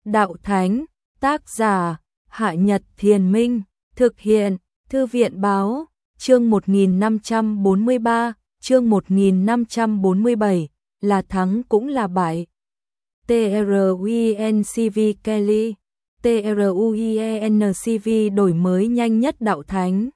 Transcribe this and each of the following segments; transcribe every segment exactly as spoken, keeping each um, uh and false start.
đạo thánh, tác giả, Hạ Nhật Thiền Minh, thực hiện, Thư viện báo, chương một nghìn năm trăm bốn mươi ba, chương một nghìn năm trăm bốn mươi bảy, là thắng cũng là bại. TRUENCV Kelly, TRUENCV đổi mới nhanh nhất đạo thánh.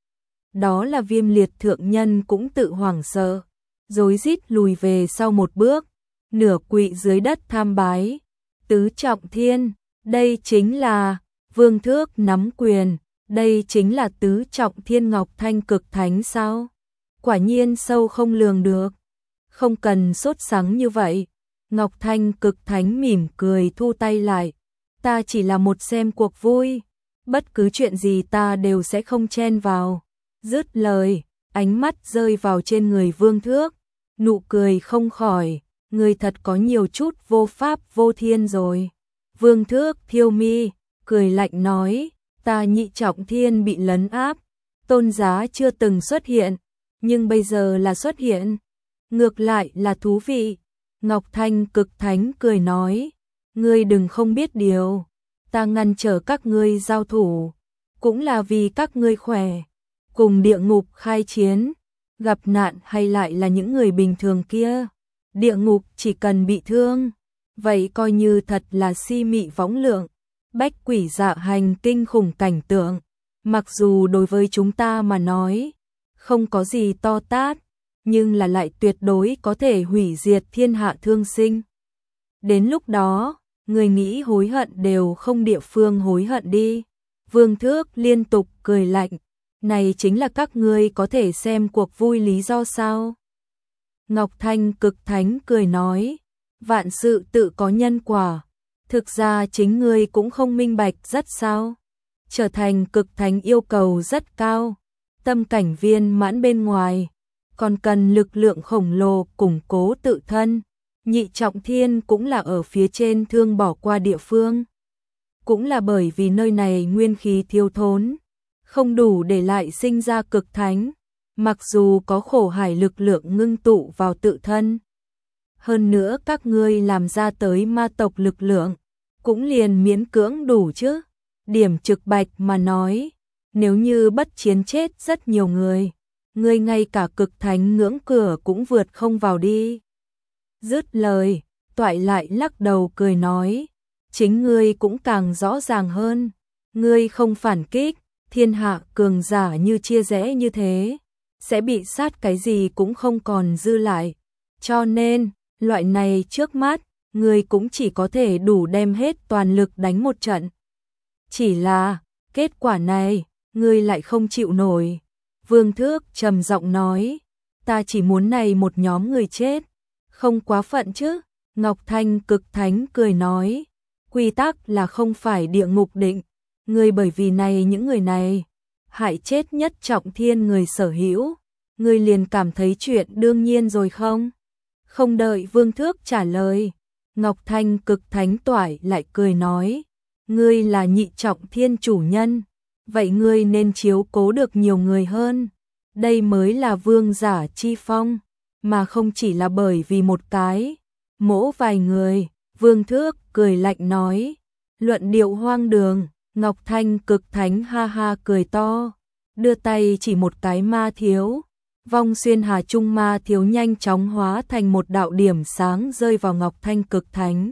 Đó là Viêm Liệt thượng nhân cũng tự hoảng sợ, rối rít lùi về sau một bước, nửa quỵ dưới đất tham bái. Tứ trọng thiên, đây chính là Vương Thước nắm quyền, đây chính là tứ trọng thiên Ngọc Thanh cực thánh sao? Quả nhiên sâu không lường được. Không cần sốt sắng như vậy. Ngọc Thanh cực thánh mỉm cười thu tay lại. Ta chỉ là một xem cuộc vui, bất cứ chuyện gì ta đều sẽ không chen vào. Dứt lời, ánh mắt rơi vào trên người Vương Thước, nụ cười không khỏi, người thật có nhiều chút vô pháp vô thiên rồi. Vương Thước thiêu mi, cười lạnh nói, ta nhị trọng thiên bị lấn áp, tôn giá chưa từng xuất hiện, nhưng bây giờ là xuất hiện, ngược lại là thú vị. Ngọc Thanh cực thánh cười nói, ngươi đừng không biết điều, ta ngăn trở các ngươi giao thủ, cũng là vì các ngươi khỏe, cùng địa ngục khai chiến, gặp nạn hay lại là những người bình thường kia, địa ngục chỉ cần bị thương, vậy coi như thật là si mị võng lượng, bách quỷ dạ hành kinh khủng cảnh tượng, mặc dù đối với chúng ta mà nói, không có gì to tát, nhưng là lại tuyệt đối có thể hủy diệt thiên hạ thương sinh. Đến lúc đó, người nghĩ hối hận đều không địa phương hối hận đi. Vương Thước liên tục cười lạnh, này chính là các ngươi có thể xem cuộc vui lý do sao? Ngọc Thanh cực thánh cười nói, vạn sự tự có nhân quả, thực ra chính ngươi cũng không minh bạch rất sao? Trở thành cực thánh yêu cầu rất cao, tâm cảnh viên mãn bên ngoài, còn cần lực lượng khổng lồ củng cố tự thân, nhị trọng thiên cũng là ở phía trên thương bỏ qua địa phương. Cũng là bởi vì nơi này nguyên khí thiếu thốn, không đủ để lại sinh ra cực thánh, mặc dù có khổ hải lực lượng ngưng tụ vào tự thân. Hơn nữa các ngươi làm ra tới ma tộc lực lượng, cũng liền miễn cưỡng đủ chứ. Điểm trực bạch mà nói, nếu như bất chiến chết rất nhiều người, ngươi ngay cả cực thánh ngưỡng cửa cũng vượt không vào đi. Dứt lời, Toại lại lắc đầu cười nói, chính ngươi cũng càng rõ ràng hơn, ngươi không phản kích, thiên hạ cường giả như chia rẽ như thế, sẽ bị sát cái gì cũng không còn dư lại. Cho nên, loại này trước mắt, ngươi cũng chỉ có thể đủ đem hết toàn lực đánh một trận. Chỉ là, kết quả này, ngươi lại không chịu nổi. Vương Thước trầm giọng nói, ta chỉ muốn này một nhóm người chết, không quá phận chứ. Ngọc Thanh cực thánh cười nói, quy tắc là không phải địa ngục định, ngươi bởi vì này những người này, hại chết nhất trọng thiên người sở hữu, ngươi liền cảm thấy chuyện đương nhiên rồi không? Không đợi Vương Thước trả lời, Ngọc Thanh cực thánh toại lại cười nói, ngươi là nhị trọng thiên chủ nhân, vậy ngươi nên chiếu cố được nhiều người hơn, đây mới là vương giả chi phong, mà không chỉ là bởi vì một cái, mỗ vài người. Vương Thước cười lạnh nói, luận điệu hoang đường. Ngọc Thanh cực thánh ha ha cười to, đưa tay chỉ một cái ma thiếu, vong xuyên hà trung ma thiếu nhanh chóng hóa thành một đạo điểm sáng rơi vào Ngọc Thanh cực thánh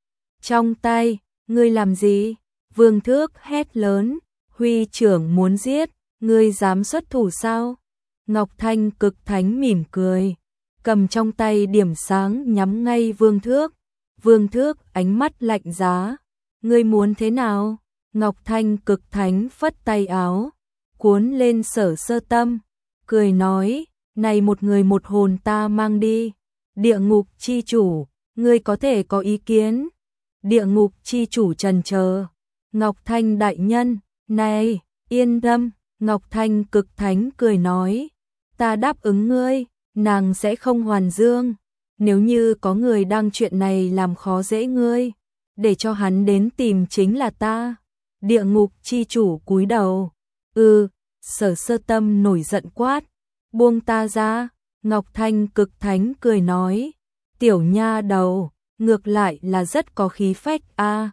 trong tay. Ngươi làm gì? Vương Thước hét lớn, huy trưởng muốn giết, ngươi dám xuất thủ sao? Ngọc Thanh cực thánh mỉm cười, cầm trong tay điểm sáng nhắm ngay Vương Thước. Vương Thước ánh mắt lạnh giá, ngươi muốn thế nào? Ngọc Thanh cực thánh phất tay áo, cuốn lên Sở Sơ Tâm, cười nói, này một người một hồn ta mang đi. Địa ngục chi chủ, ngươi có thể có ý kiến? Địa ngục chi chủ trần chờ, Ngọc Thanh đại nhân, này, yên tâm. Ngọc Thanh cực thánh cười nói, ta đáp ứng ngươi, nàng sẽ không hoàn dương. Nếu như có người đang chuyện này làm khó dễ ngươi, để cho hắn đến tìm chính là ta. Địa ngục chi chủ cúi đầu, ừ. Sở Sơ Tâm nổi giận quát, buông ta ra. Ngọc Thanh cực thánh cười nói, tiểu nha đầu, ngược lại là rất có khí phách a. À.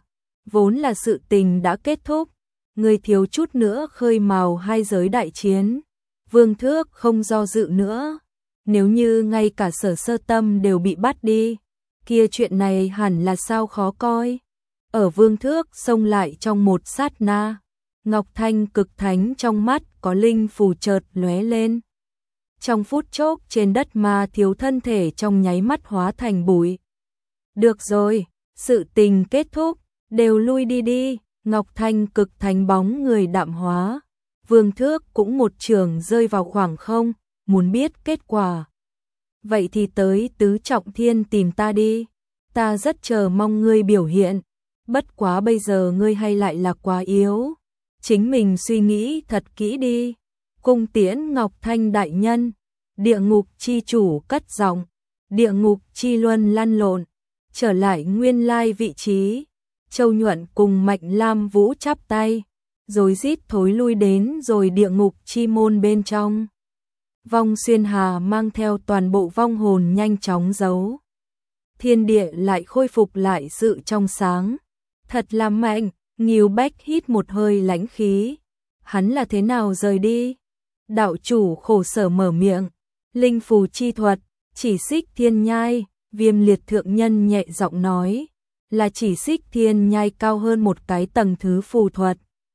vốn là sự tình đã kết thúc, người thiếu chút nữa khơi mào hai giới đại chiến. Vương Thước không do dự nữa, nếu như ngay cả Sở Sơ Tâm đều bị bắt đi, kia chuyện này hẳn là sao khó coi. Ở Vương Thước xông lại trong một sát na, Ngọc Thanh cực thánh trong mắt có linh phù chợt lóe lên. Trong phút chốc trên đất ma thiếu thân thể trong nháy mắt hóa thành bụi. Được rồi, sự tình kết thúc, đều lui đi đi. Ngọc Thanh cực thánh bóng người đạm hóa. Vương Thước cũng một trường rơi vào khoảng không, muốn biết kết quả. Vậy thì tới tứ trọng thiên tìm ta đi, ta rất chờ mong ngươi biểu hiện. Bất quá bây giờ ngươi hay lại là quá yếu, chính mình suy nghĩ thật kỹ đi. Cung tiễn Ngọc Thanh đại nhân. Địa ngục chi chủ cất giọng, địa ngục chi luân lăn lộn, trở lại nguyên lai vị trí. Châu Nhuận cùng Mạnh Lam Vũ chắp tay, rồi rít thối lui đến rồi địa ngục chi môn bên trong. Vong Xuyên Hà mang theo toàn bộ vong hồn nhanh chóng giấu. Thiên địa lại khôi phục lại sự trong sáng. Thật là mạnh, Ngưu Bách hít một hơi lãnh khí. Hắn là thế nào rời đi? Đạo chủ khổ sở mở miệng. Linh phù chi thuật, chỉ xích thiên nhai. Viêm liệt thượng nhân nhẹ giọng nói, là chỉ xích thiên nhai cao hơn một cái tầng thứ phù thuật.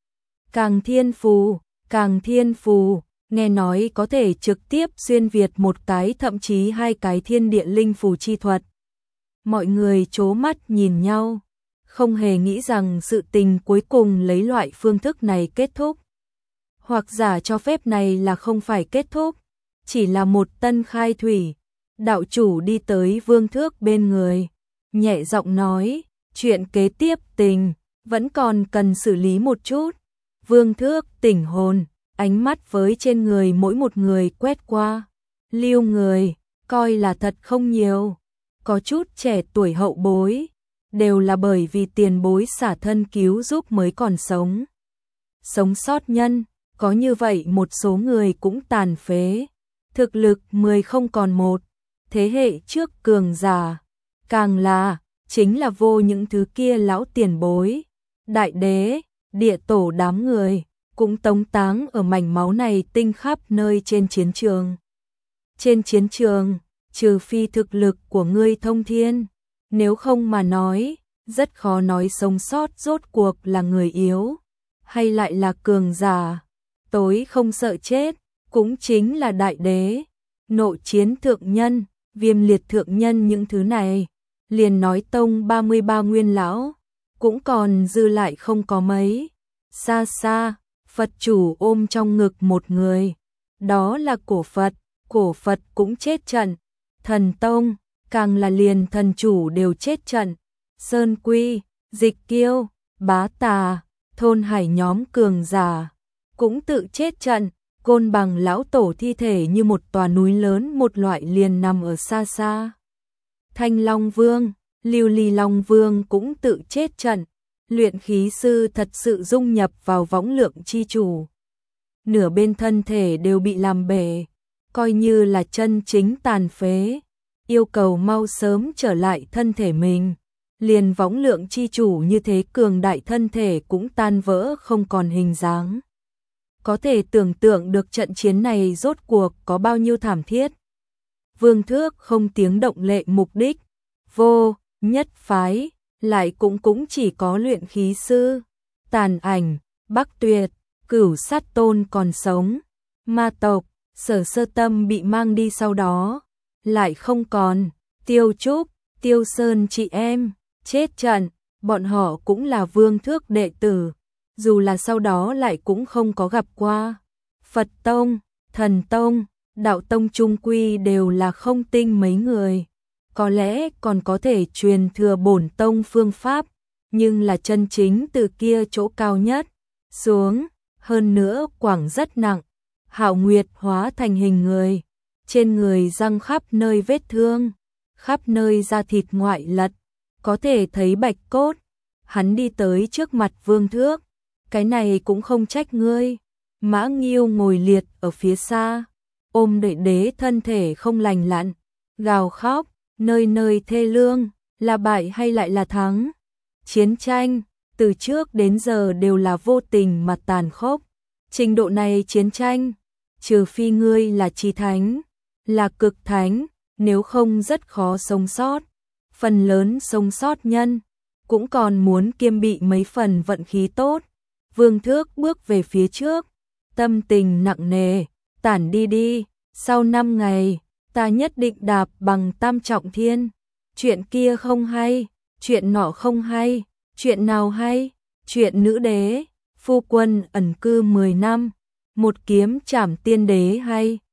Càng thiên phù, càng thiên phù, nghe nói có thể trực tiếp xuyên việt một cái thậm chí hai cái thiên địa linh phù chi thuật. Mọi người chố mắt nhìn nhau, không hề nghĩ rằng sự tình cuối cùng lấy loại phương thức này kết thúc. Hoặc giả cho phép này là không phải kết thúc, chỉ là một tân khai thủy. Đạo chủ đi tới Vương Thước bên người, nhẹ giọng nói, chuyện kế tiếp tình, vẫn còn cần xử lý một chút. Vương Thước tỉnh hồn, ánh mắt với trên người mỗi một người quét qua. Lưu người, coi là thật không nhiều, có chút trẻ tuổi hậu bối, đều là bởi vì tiền bối xả thân cứu giúp mới còn sống. Sống sót nhân, có như vậy một số người cũng tàn phế, thực lực mười không còn một. Thế hệ trước cường giả, càng là, chính là vô những thứ kia lão tiền bối, đại đế, địa tổ đám người, cũng tống táng ở mảnh máu này tinh khắp nơi trên chiến trường. Trên chiến trường, trừ phi thực lực của ngươi thông thiên, nếu không mà nói, rất khó nói sống sót rốt cuộc là người yếu, hay lại là cường giả. Tối không sợ chết, cũng chính là đại đế, nội chiến thượng nhân, viêm liệt thượng nhân những thứ này, liền nói tông ba mươi ba nguyên lão, cũng còn dư lại không có mấy. Xa xa, Phật chủ ôm trong ngực một người, đó là cổ Phật, cổ Phật cũng chết trận. Thần tông, càng là liền thần chủ đều chết trận. Sơn Quy, Dịch Kiêu, Bá Tà, thôn hải nhóm cường giả, cũng tự chết trận. Côn Bằng lão tổ thi thể như một tòa núi lớn một loại liền nằm ở xa xa. Thanh Long Vương, Lưu Ly Long Vương cũng tự chết trận. Luyện khí sư thật sự dung nhập vào võng lượng chi chủ. Nửa bên thân thể đều bị làm bể, coi như là chân chính tàn phế. Yêu cầu mau sớm trở lại thân thể mình. Liền võng lượng chi chủ như thế cường đại thân thể cũng tan vỡ không còn hình dáng. Có thể tưởng tượng được trận chiến này rốt cuộc có bao nhiêu thảm thiết. Vương Thước không tiếng động lệ mục đích, vô, nhất phái, lại cũng cũng chỉ có luyện khí sư, Tàn Ảnh, Bắc Tuyệt, Cửu Sát Tôn còn sống, ma tộc, Sở Sơ Tâm bị mang đi sau đó, lại không còn, Tiêu Trúc, Tiêu Sơn chị em, chết trận, bọn họ cũng là Vương Thước đệ tử. Dù là sau đó lại cũng không có gặp qua. Phật Tông, Thần Tông, Đạo Tông trung quy đều là không tinh mấy người. Có lẽ còn có thể truyền thừa bổn tông phương pháp, nhưng là chân chính từ kia chỗ cao nhất xuống, hơn nữa quảng rất nặng. Hạo Nguyệt hóa thành hình người, trên người răng khắp nơi vết thương, khắp nơi da thịt ngoại lật, có thể thấy bạch cốt. Hắn đi tới trước mặt Vương Thước, cái này cũng không trách ngươi. Mã Nghiêu ngồi liệt ở phía xa, ôm đệ đế thân thể không lành lặn, gào khóc, nơi nơi thê lương, là bại hay lại là thắng. Chiến tranh, từ trước đến giờ đều là vô tình mà tàn khốc. Trình độ này chiến tranh, trừ phi ngươi là chi thánh, là cực thánh, nếu không rất khó sống sót. Phần lớn sống sót nhân, cũng còn muốn kiêm bị mấy phần vận khí tốt. Vương Thước bước về phía trước, tâm tình nặng nề, tản đi đi, sau năm ngày, ta nhất định đạp bằng tam trọng thiên. Chuyện kia không hay, chuyện nọ không hay, chuyện nào hay, chuyện nữ đế, phu quân ẩn cư mười năm, một kiếm trảm tiên đế hay.